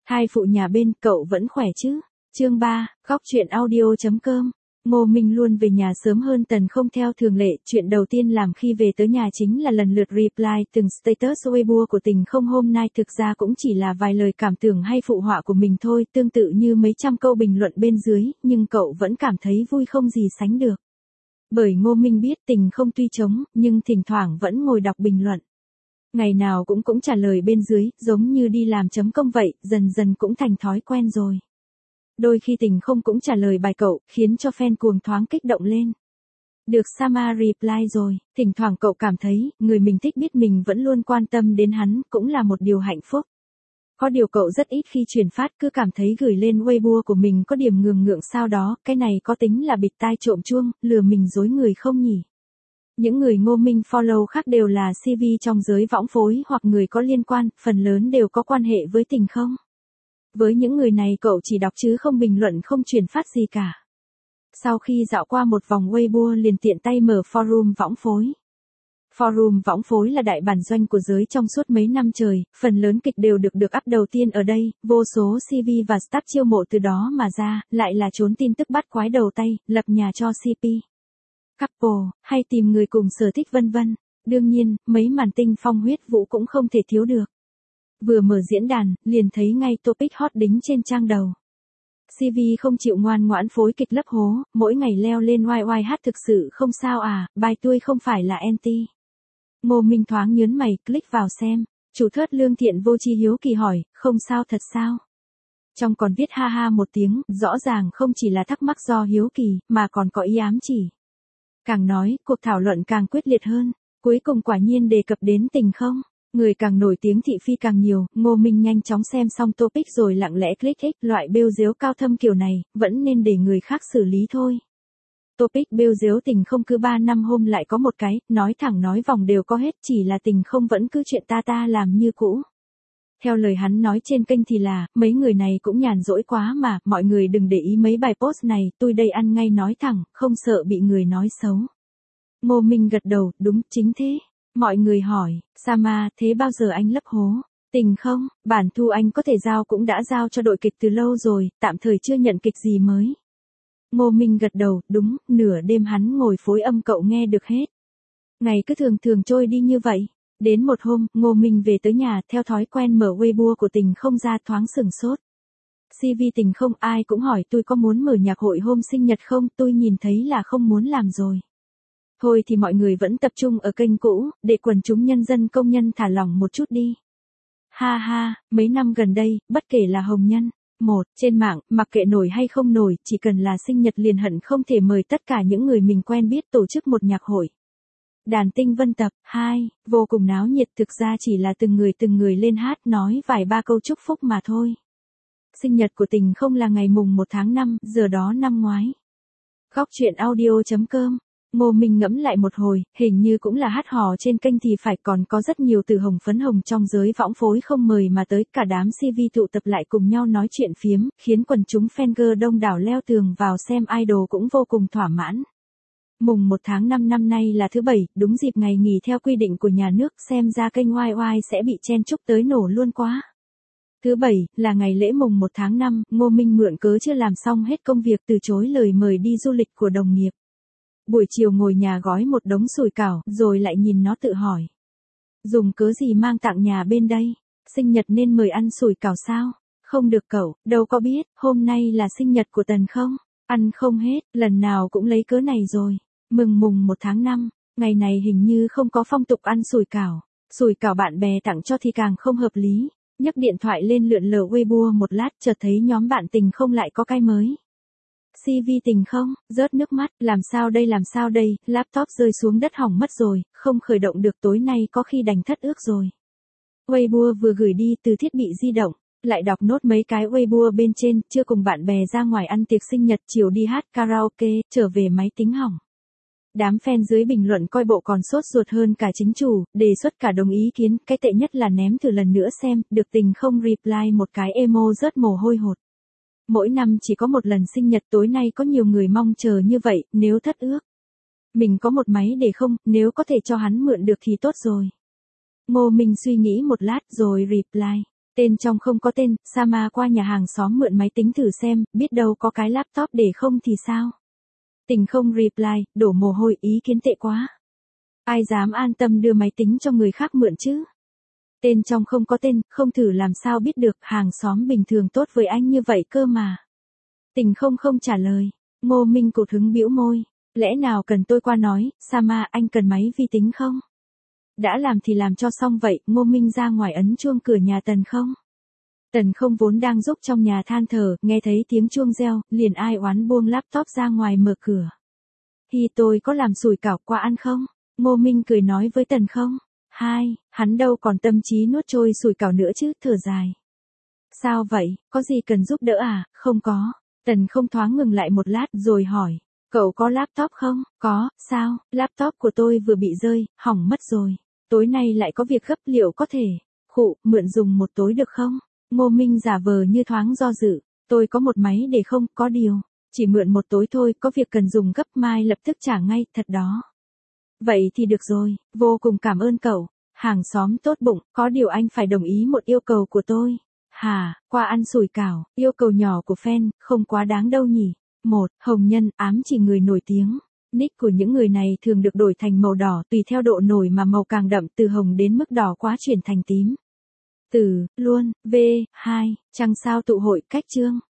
Hai phụ nhà bên, cậu vẫn khỏe chứ? Chương 3, góc truyện audio.com. Ngô Minh luôn về nhà sớm hơn Tần không theo thường lệ, chuyện đầu tiên làm khi về tới nhà chính là lần lượt reply từng status Weibo của Tình không. Hôm nay thực ra cũng chỉ là vài lời cảm tưởng hay phụ họa của mình thôi, tương tự như mấy trăm câu bình luận bên dưới, nhưng cậu vẫn cảm thấy vui không gì sánh được. Bởi Ngô Minh biết Tình không tuy trống, nhưng thỉnh thoảng vẫn ngồi đọc bình luận. Ngày nào cũng trả lời bên dưới, giống như đi làm chấm công vậy, dần dần cũng thành thói quen rồi. Đôi khi Tình không cũng trả lời bài cậu, khiến cho fan cuồng thoáng kích động lên. Được Sama reply rồi, thỉnh thoảng cậu cảm thấy, người mình thích biết mình vẫn luôn quan tâm đến hắn, cũng là một điều hạnh phúc. Có điều cậu rất ít khi truyền phát, cứ cảm thấy gửi lên Weibo của mình có điểm ngường ngượng sao đó, cái này có tính là bịt tai trộm chuông, lừa mình dối người không nhỉ? Những người Ngô Minh follow khác đều là CV trong giới võng phối hoặc người có liên quan, phần lớn đều có quan hệ với Tình không. Với những người này cậu chỉ đọc chứ không bình luận, không truyền phát gì cả. Sau khi dạo qua một vòng Weibo liền tiện tay mở forum võng phối. Forum võng phối là đại bản doanh của giới trong suốt mấy năm trời, phần lớn kịch đều được up đầu tiên ở đây, vô số CV và staff chiêu mộ từ đó mà ra, lại là trốn tin tức bắt quái đầu tay, lập nhà cho CP, couple, hay tìm người cùng sở thích vân vân. Đương nhiên, mấy màn tinh phong huyết vũ cũng không thể thiếu được. Vừa mở diễn đàn, liền thấy ngay topic hot đính trên trang đầu. CV không chịu ngoan ngoãn phối kịch lấp hố, mỗi ngày leo lên YYH thực sự không sao à, bài tôi không phải là anti. Ngô Minh thoáng nhớn mày, click vào xem. Chủ thớt lương thiện vô chi hiếu kỳ hỏi, không sao thật sao? Trong còn viết ha ha một tiếng, rõ ràng không chỉ là thắc mắc do hiếu kỳ, mà còn có ý ám chỉ. Càng nói, cuộc thảo luận càng quyết liệt hơn, cuối cùng quả nhiên đề cập đến Tình không. Người càng nổi tiếng thị phi càng nhiều, Ngô Minh nhanh chóng xem xong topic rồi lặng lẽ click X, loại bêu dếu cao thâm kiểu này, vẫn nên để người khác xử lý thôi. Topic bêu dếu Tình không cứ 3 năm hôm lại có một cái, nói thẳng nói vòng đều có hết, chỉ là Tình không vẫn cứ chuyện ta làm như cũ. Theo lời hắn nói trên kênh thì là, mấy người này cũng nhàn rỗi quá mà, mọi người đừng để ý mấy bài post này, tôi đây ăn ngay nói thẳng, không sợ bị người nói xấu. Ngô Minh gật đầu, đúng, chính thế. Mọi người hỏi, Sama, thế bao giờ anh lấp hố? Tình không, bản thu anh có thể giao cũng đã giao cho đội kịch từ lâu rồi, tạm thời chưa nhận kịch gì mới. Ngô Minh gật đầu, đúng, nửa đêm hắn ngồi phối âm cậu nghe được hết. Ngày cứ thường trôi đi như vậy. Đến một hôm, Ngô Minh về tới nhà, theo thói quen mở Weibo của Tình không ra, thoáng sửng sốt. CV Tình không, ai cũng hỏi tôi có muốn mở nhạc hội hôm sinh nhật không, tôi nhìn thấy là không muốn làm rồi. Thôi thì mọi người vẫn tập trung ở kênh cũ, để quần chúng nhân dân công nhân thả lỏng một chút đi. Ha ha, mấy năm gần đây, bất kể là hồng nhân, trên mạng, mặc kệ nổi hay không nổi, chỉ cần là sinh nhật liền hận không thể mời tất cả những người mình quen biết tổ chức một nhạc hội. Đàn tinh vân tập, 2, vô cùng náo nhiệt, thực ra chỉ là từng người lên hát nói vài ba câu chúc phúc mà thôi. Sinh nhật của Tình không là ngày mùng 1 tháng 5, giờ đó năm ngoái. Góc truyện audio.com. Ngô Minh ngẫm lại một hồi, hình như cũng là hát hò trên kênh thì phải, còn có rất nhiều từ hồng phấn hồng trong giới võng phối không mời mà tới, cả đám CV tụ tập lại cùng nhau nói chuyện phiếm, khiến quần chúng fan đông đảo leo tường vào xem idol cũng vô cùng thỏa mãn. Mùng 1 tháng 5 năm nay là thứ 7, đúng dịp ngày nghỉ theo quy định của nhà nước, xem ra kênh YY sẽ bị chen chúc tới nổ luôn quá. Thứ 7, là ngày lễ mùng 1 tháng 5, Ngô Minh mượn cớ chưa làm xong hết công việc từ chối lời mời đi du lịch của đồng nghiệp. Buổi chiều ngồi nhà gói một đống sủi cảo, rồi lại nhìn nó tự hỏi. Dùng cớ gì mang tặng nhà bên đây? Sinh nhật nên mời ăn sủi cảo sao? Không được cậu, đâu có biết, hôm nay là sinh nhật của Tần không? Ăn không hết, lần nào cũng lấy cớ này rồi. Mừng mùng 1 tháng 5, ngày này hình như không có phong tục ăn sủi cảo. Sủi cảo bạn bè tặng cho thì càng không hợp lý. Nhấc điện thoại lên lượn lờ Weibo một lát, chợt thấy nhóm bạn Tình không lại có cái mới. CV Tình không, rớt nước mắt, làm sao đây, laptop rơi xuống đất hỏng mất rồi, không khởi động được, tối nay có khi đành thất ước rồi. Weibo vừa gửi đi từ thiết bị di động, lại đọc nốt mấy cái Weibo bên trên, chưa cùng bạn bè ra ngoài ăn tiệc sinh nhật, chiều đi hát karaoke, trở về máy tính hỏng. Đám fan dưới bình luận coi bộ còn sốt ruột hơn cả chính chủ, đề xuất cả đồng ý kiến, cái tệ nhất là ném thử lần nữa xem, được Tình không reply một cái emo rớt mồ hôi hột. Mỗi năm chỉ có một lần sinh nhật, tối nay có nhiều người mong chờ như vậy, nếu thất ước. Mình có một máy để không, nếu có thể cho hắn mượn được thì tốt rồi. Ngô Minh suy nghĩ một lát rồi reply. Tên trong không có tên, Sama qua nhà hàng xóm mượn máy tính thử xem, biết đâu có cái laptop để không thì sao? Tình không reply, đổ mồ hôi, ý kiến tệ quá. Ai dám an tâm đưa máy tính cho người khác mượn chứ? Tên trong không có tên, không thử làm sao biết được, hàng xóm bình thường tốt với anh như vậy cơ mà. Tình không không trả lời. Ngô Minh cụt hứng bĩu môi. Lẽ nào cần tôi qua nói, Sama anh cần máy vi tính không? Đã làm thì làm cho xong vậy, Ngô Minh ra ngoài ấn chuông cửa nhà Tần không. Tần không vốn đang giúp trong nhà than thở, nghe thấy tiếng chuông reo, liền ai oán buông laptop ra ngoài mở cửa. Hi tôi có làm sủi cảo qua ăn không? Ngô Minh cười nói với Tần không. Hắn đâu còn tâm trí nuốt trôi sủi cảo nữa chứ, thở dài. Sao vậy, có gì cần giúp đỡ à? Không có. Tần không thoáng ngừng lại một lát rồi hỏi. Cậu có laptop không? Có, sao? Laptop của tôi vừa bị rơi, hỏng mất rồi. Tối nay lại có việc gấp, liệu có thể mượn dùng một tối được không? Ngô Minh giả vờ như thoáng do dự. Tôi có một máy để không, có điều. Chỉ mượn một tối thôi, có việc cần dùng gấp, mai lập tức trả ngay, thật đó. Vậy thì được rồi, vô cùng cảm ơn cậu. Hàng xóm tốt bụng, có điều anh phải đồng ý một yêu cầu của tôi. Hả, qua ăn sủi cảo, yêu cầu nhỏ của fan, không quá đáng đâu nhỉ. 1. Hồng nhân, ám chỉ người nổi tiếng. Nick của những người này thường được đổi thành màu đỏ tùy theo độ nổi mà màu càng đậm từ hồng đến mức đỏ quá chuyển thành tím. Từ, luôn, V. 2. Trăng sao tụ hội, cách chương.